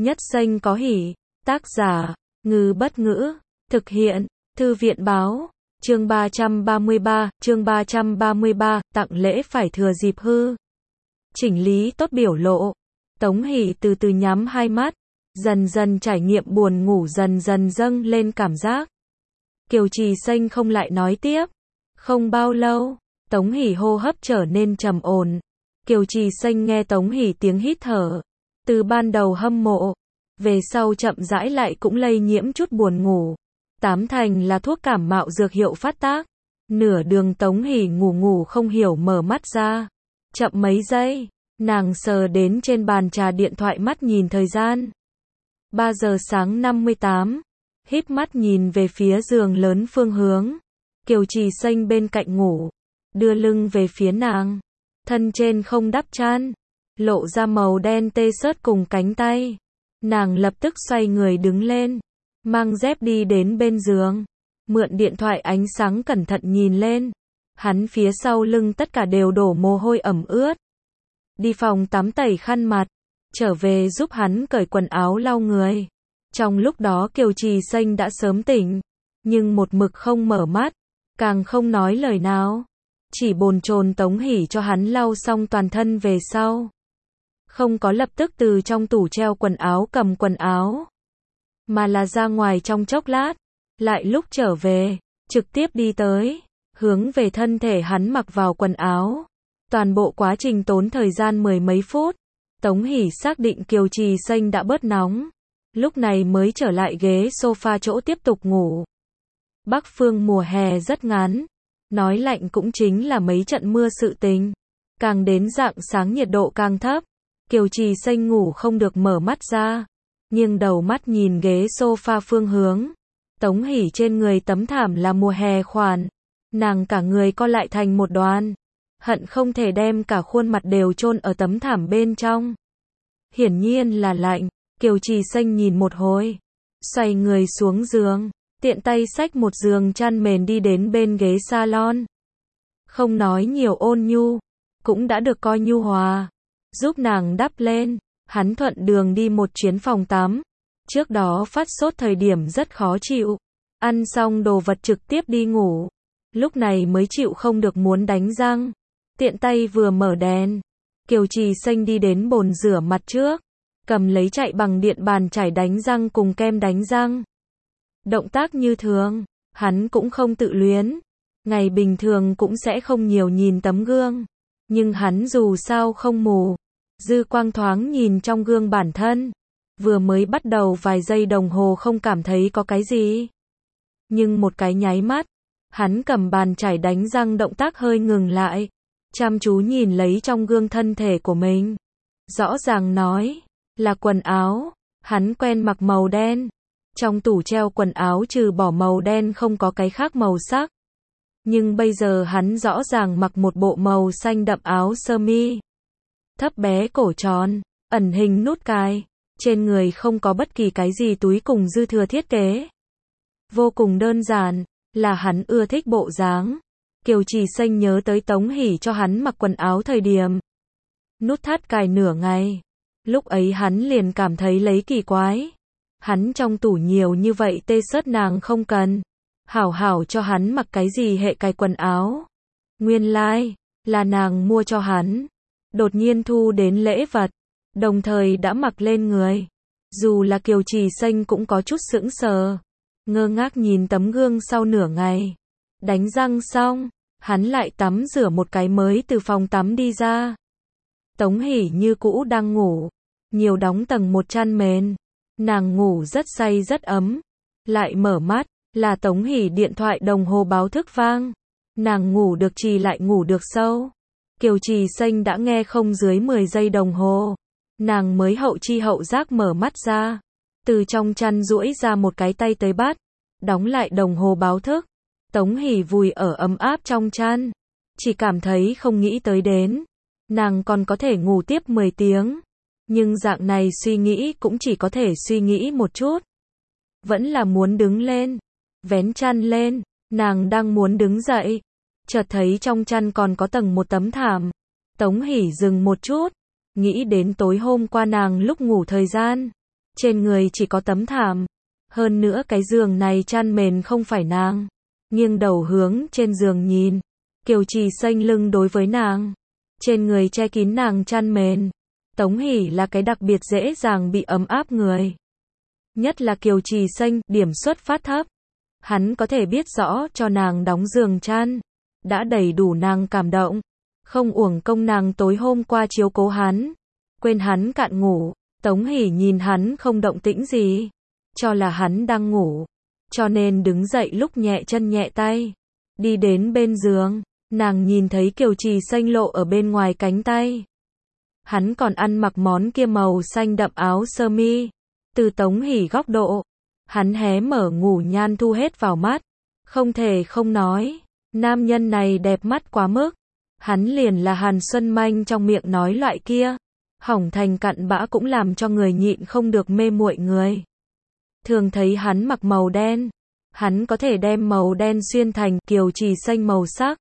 Nhất danh có hỷ. Tác giả, Ngư Bất Ngữ. Thực hiện, Thư viện Báo. Chương 333, tặng lễ phải thừa dịp hư. Chỉnh lý tốt biểu lộ. Tống Hỷ từ từ nhắm hai mắt, dần dần trải nghiệm buồn ngủ dần dần dâng lên cảm giác. Kiều Trì Xanh không lại nói tiếp. Không bao lâu, Tống Hỷ hô hấp trở nên trầm ổn. Kiều Trì Xanh nghe Tống Hỷ tiếng hít thở, từ ban đầu hâm mộ, về sau chậm rãi lại cũng lây nhiễm chút buồn ngủ. Tám thành là thuốc cảm mạo dược hiệu phát tác. Nửa đường Tống Hỷ ngủ không hiểu mở mắt ra. Chậm mấy giây, nàng sờ đến trên bàn trà điện thoại mắt nhìn thời gian. 3 giờ sáng 58, híp mắt nhìn về phía giường lớn phương hướng. Kiều Trì Xanh bên cạnh ngủ, đưa lưng về phía nàng, thân trên không đắp chăn, lộ ra màu đen tê xớt cùng cánh tay. Nàng lập tức xoay người đứng lên, mang dép đi đến bên giường, mượn điện thoại ánh sáng cẩn thận nhìn lên. Hắn phía sau lưng tất cả đều đổ mồ hôi ẩm ướt. Đi phòng tắm tẩy khăn mặt, trở về giúp hắn cởi quần áo lau người. Trong lúc đó Kiều Trì Xanh đã sớm tỉnh, nhưng một mực không mở mắt, càng không nói lời nào, chỉ bồn chồn Tống Hỷ cho hắn lau xong toàn thân về sau. Không có lập tức từ trong tủ treo quần áo cầm quần áo, mà là ra ngoài trong chốc lát, lại lúc trở về, trực tiếp đi tới, hướng về thân thể hắn mặc vào quần áo. Toàn bộ quá trình tốn thời gian 10 mấy phút. Tống Hỷ xác định Kiều Trì Xanh đã bớt nóng, lúc này mới trở lại ghế sofa chỗ tiếp tục ngủ. Bắc phương mùa hè rất ngắn, nói lạnh cũng chính là mấy trận mưa sự tình. Càng đến rạng sáng nhiệt độ càng thấp. Kiều Trì Xanh ngủ không được mở mắt ra, nghiêng đầu mắt nhìn ghế sofa phương hướng. Tống Hỷ trên người tấm thảm là mùa hè khoản, nàng cả người co lại thành một đoàn, hận không thể đem cả khuôn mặt đều chôn ở tấm thảm bên trong. Hiển nhiên là lạnh. Kiều Trì Xanh nhìn một hồi, xoay người xuống giường, tiện tay xách một giường chăn mền đi đến bên ghế salon. Không nói nhiều ôn nhu, cũng đã được coi nhu hòa, giúp nàng đắp lên. Hắn thuận đường đi một chuyến phòng tắm. Trước đó phát sốt thời điểm rất khó chịu, ăn xong đồ vật trực tiếp đi ngủ, lúc này mới chịu không được muốn đánh răng. Tiện tay vừa mở đèn, Kiều Trì Xanh đi đến bồn rửa mặt trước, cầm lấy chạy bằng điện bàn chải đánh răng cùng kem đánh răng. Động tác như thường, hắn cũng không tự luyến, ngày bình thường cũng sẽ không nhiều nhìn tấm gương, nhưng hắn dù sao không mù, dư quang thoáng nhìn trong gương bản thân. Vừa mới bắt đầu vài giây đồng hồ không cảm thấy có cái gì, nhưng một cái nháy mắt, hắn cầm bàn chải đánh răng động tác hơi ngừng lại, chăm chú nhìn lấy trong gương thân thể của mình. Rõ ràng nói là quần áo, hắn quen mặc màu đen, trong tủ treo quần áo trừ bỏ màu đen không có cái khác màu sắc. Nhưng bây giờ hắn rõ ràng mặc một bộ màu xanh đậm áo sơ mi thấp bé cổ tròn, ẩn hình nút cài, trên người không có bất kỳ cái gì túi cùng dư thừa thiết kế. Vô cùng đơn giản, là hắn ưa thích bộ dáng. Kiều Trì Xanh nhớ tới Tống Hỷ cho hắn mặc quần áo thời điểm nút thắt cài nửa ngày, lúc ấy hắn liền cảm thấy lấy kỳ quái. Hắn trong tủ nhiều như vậy tê xớt nàng không cần, hảo hảo cho hắn mặc cái gì hệ cài quần áo. Nguyên lai, là nàng mua cho hắn, đột nhiên thu đến lễ vật, đồng thời đã mặc lên người. Dù là Kiều Trì Xanh cũng có chút sững sờ, ngơ ngác nhìn tấm gương sau nửa ngày. Đánh răng xong, hắn lại tắm rửa một cái mới từ phòng tắm đi ra. Tống Hỷ như cũ đang ngủ, nhiều đóng tầng một chăn mền. Nàng ngủ rất say rất ấm. Lại mở mắt, là Tống Hỷ điện thoại đồng hồ báo thức vang. Nàng ngủ được trì lại ngủ được sâu. Kiều Trì Xanh đã nghe không dưới 10 giây đồng hồ. Nàng mới hậu chi hậu giác mở mắt ra. Từ trong chăn duỗi ra một cái tay tới bắt, đóng lại đồng hồ báo thức. Tống Hỷ vùi ở ấm áp trong chăn, chỉ cảm thấy không nghĩ tới đến nàng còn có thể ngủ tiếp 10 tiếng, nhưng dạng này suy nghĩ cũng chỉ có thể suy nghĩ một chút. Vẫn là muốn đứng lên, vén chăn lên, nàng đang muốn đứng dậy, chợt thấy trong chăn còn có tầng một tấm thảm. Tống Hỷ dừng một chút, nghĩ đến tối hôm qua nàng lúc ngủ thời gian, Trên người chỉ có tấm thảm. Hơn nữa cái giường này chăn mền không phải nàng. Nghiêng đầu hướng trên giường nhìn. Kiều Trì xanh lưng đối với nàng. Trên người che kín nàng chăn mền. Tống Hỷ là cái đặc biệt dễ dàng bị ấm áp người. Nhất là Kiều Trì xanh, điểm xuất phát thấp. Hắn có thể biết rõ cho nàng đóng giường chăn. Đã đầy đủ nàng cảm động. Không uổng công nàng tối hôm qua chiếu cố hắn. Quên hắn cạn ngủ. Tống Hỷ nhìn hắn không động tĩnh gì. Cho là hắn đang ngủ. Cho nên đứng dậy lúc nhẹ chân nhẹ tay. Đi đến bên giường. Nàng nhìn thấy Kiều Trì xanh lộ ở bên ngoài cánh tay. Hắn còn ăn mặc món kia màu xanh đậm áo sơ mi. Từ Tống Hỷ góc độ. Hắn hé mở ngủ nhan thu hết vào mắt. Không thể không nói. Nam nhân này đẹp mắt quá mức. Hắn liền là Hàn Xuân Manh trong miệng nói loại kia. Hỏng thành cặn bã cũng làm cho người nhịn không được mê muội người. Thường thấy hắn mặc màu đen. Hắn có thể đem màu đen xuyên thành Kiều Trì xanh màu sắc.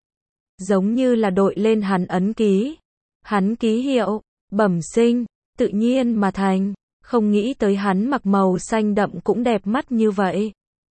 Giống như là đội lên hắn ấn ký. Hắn ký hiệu, bẩm sinh, tự nhiên mà thành. Không nghĩ tới hắn mặc màu xanh đậm cũng đẹp mắt như vậy.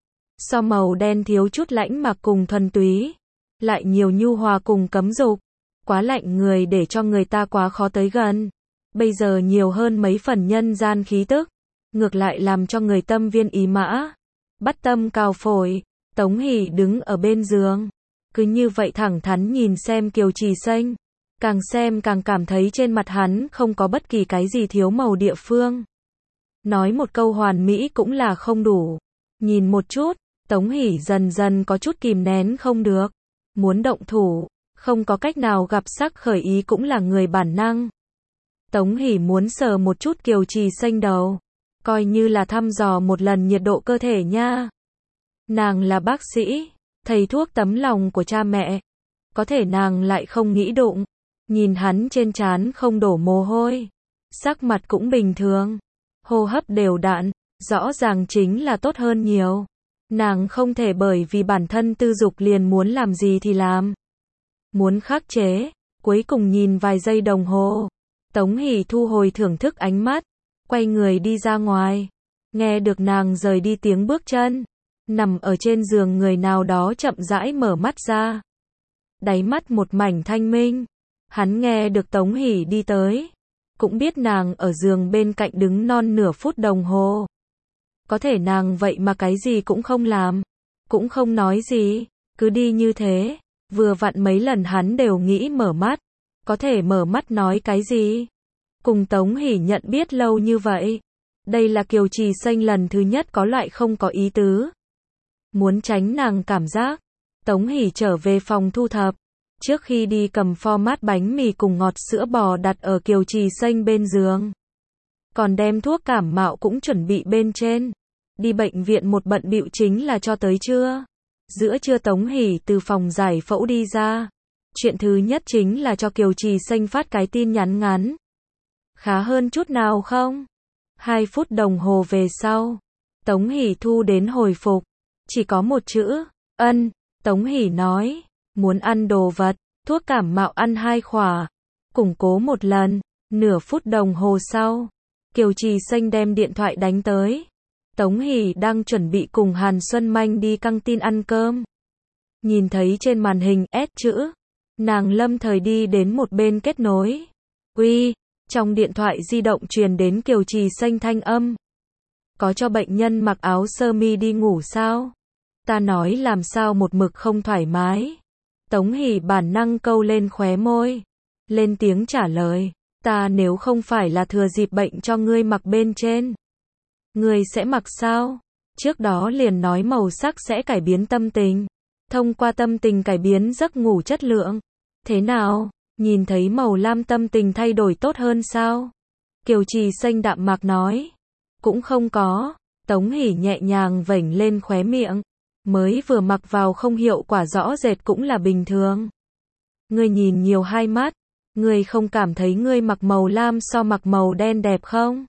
So màu đen thiếu chút lãnh mạc cùng thuần túy. Lại nhiều nhu hòa cùng cấm dục. Quá lạnh người để cho người ta quá khó tới gần. Bây giờ nhiều hơn mấy phần nhân gian khí tức. Ngược lại làm cho người tâm viên ý mã. Bắt tâm cào phổi. Tống Hỷ đứng ở bên giường. Cứ như vậy thẳng thắn nhìn xem Kiều Trì xanh. Càng xem càng cảm thấy trên mặt hắn không có bất kỳ cái gì thiếu màu địa phương. Nói một câu hoàn mỹ cũng là không đủ. Nhìn một chút, Tống Hỷ dần dần có chút kìm nén không được. Muốn động thủ, không có cách nào gặp sắc khởi ý cũng là người bản năng. Tống Hỷ muốn sờ một chút Kiều Trì xanh đầu. Coi như là thăm dò một lần nhiệt độ cơ thể nha. Nàng là bác sĩ, thầy thuốc tấm lòng của cha mẹ. Có thể nàng lại không nghĩ đụng. Nhìn hắn trên trán không đổ mồ hôi. Sắc mặt cũng bình thường. Hô hấp đều đặn, rõ ràng chính là tốt hơn nhiều. Nàng không thể bởi vì bản thân tư dục liền muốn làm gì thì làm. Muốn khắc chế, cuối cùng nhìn vài giây đồng hồ. Tống Hỷ thu hồi thưởng thức ánh mắt, quay người đi ra ngoài. Nghe được nàng rời đi tiếng bước chân. Nằm ở trên giường người nào đó chậm rãi mở mắt ra. Đáy mắt một mảnh thanh minh. Hắn nghe được Tống Hỷ đi tới. Cũng biết nàng ở giường bên cạnh đứng non nửa phút đồng hồ. Có thể nàng vậy mà cái gì cũng không làm. Cũng không nói gì. Cứ đi như thế. Vừa vặn mấy lần hắn đều nghĩ mở mắt. Có thể mở mắt nói cái gì. Cùng Tống Hỷ nhận biết lâu như vậy. Đây là Kiều Trì xanh lần thứ nhất có loại không có ý tứ. Muốn tránh nàng cảm giác. Tống Hỷ trở về phòng thu thập. Trước khi đi cầm format bánh mì cùng ngọt sữa bò đặt ở Kiều Trì xanh bên giường. Còn đem thuốc cảm mạo cũng chuẩn bị bên trên. Đi bệnh viện một bận bịu chính là cho tới trưa. Giữa trưa Tống Hỷ từ phòng giải phẫu đi ra. Chuyện thứ nhất chính là cho Kiều Trì xanh phát cái tin nhắn ngắn. Khá hơn chút nào không? 2 phút đồng hồ về sau. Tống Hỷ thu đến hồi phục. Chỉ có một chữ, ân. Tống Hỷ nói. Muốn ăn đồ vật, thuốc cảm mạo ăn 2 khỏa. Củng cố một lần, nửa phút đồng hồ sau. Kiều Trì xanh đem điện thoại đánh tới. Tống Hỷ đang chuẩn bị cùng Hàn Xuân Manh đi căng tin ăn cơm. Nhìn thấy trên màn hình S chữ. Nàng lâm thời đi đến một bên kết nối. Uy, trong điện thoại di động truyền đến Kiều Trì xanh thanh âm. Có cho bệnh nhân mặc áo sơ mi đi ngủ sao? Ta nói làm sao một mực không thoải mái. Tống Hỷ bản năng câu lên khóe môi. Lên tiếng trả lời. Ta nếu không phải là thừa dịp bệnh cho ngươi mặc bên trên. Ngươi sẽ mặc sao? Trước đó liền nói màu sắc sẽ cải biến tâm tình. Thông qua tâm tình cải biến giấc ngủ chất lượng. Thế nào? Nhìn thấy màu lam tâm tình thay đổi tốt hơn sao? Kiều Trì xanh đạm mạc nói. Cũng không có. Tống Hỷ nhẹ nhàng vểnh lên khóe miệng. Mới vừa mặc vào không hiệu quả rõ rệt cũng là bình thường. Ngươi nhìn nhiều hai mắt. Ngươi không cảm thấy ngươi mặc màu lam so mặc màu đen đẹp không?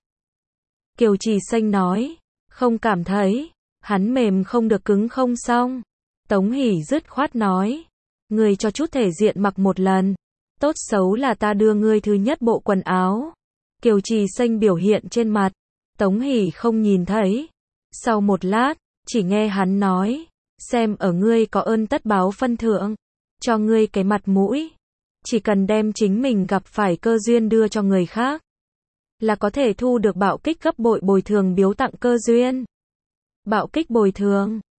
Kiều Trì xanh nói. Không cảm thấy. Hắn mềm không được cứng không xong. Tống Hỷ dứt khoát nói. Ngươi cho chút thể diện mặc một lần. Tốt xấu là ta đưa ngươi thứ nhất bộ quần áo. Kiều Trì xanh biểu hiện trên mặt. Tống Hỷ không nhìn thấy. Sau một lát, chỉ nghe hắn nói, xem ở ngươi có ơn tất báo phân thượng, cho ngươi cái mặt mũi, chỉ cần đem chính mình gặp phải cơ duyên đưa cho người khác, là có thể thu được bạo kích gấp bội bồi thường biếu tặng cơ duyên. Bạo kích bồi thường.